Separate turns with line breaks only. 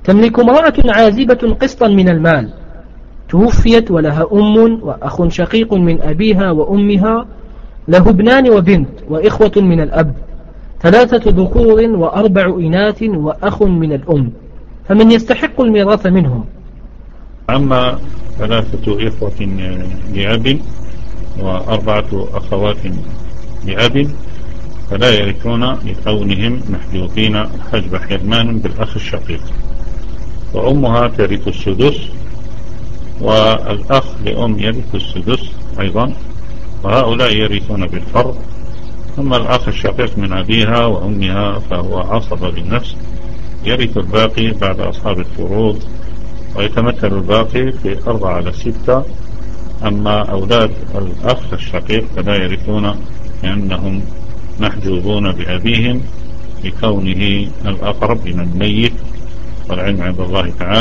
تملك امرأة عازبة قسطا من المال، توفيت ولها أم وأخ شقيق من أبيها وأمها، له ابنان وبنت وإخوة من الأب، 3 ذكور و4 إناث وأخ من الأم، فمن يستحق الميراث منهم؟
أما 3 إخوة لأب و4 أخوات لأب فلا يرثون لكونهم محجوبين حجب حرمان بالأخ الشقيق، وأمها ترث السدس، والأخ لأم يرث السدس أيضا، وهؤلاء يرثون بالفرض. ثم الأخ الشقيق من أبيها وأمها فهو عصب بالنفس، يرث الباقي بعد أصحاب الفروض، ويتمثل الباقي في 4/6. أما أولاد الأخ الشقيق فلا يرثون لأنهم محجوبون بأبيهم لكونه الأقرب من الميت، والعلم عند الله تعالى.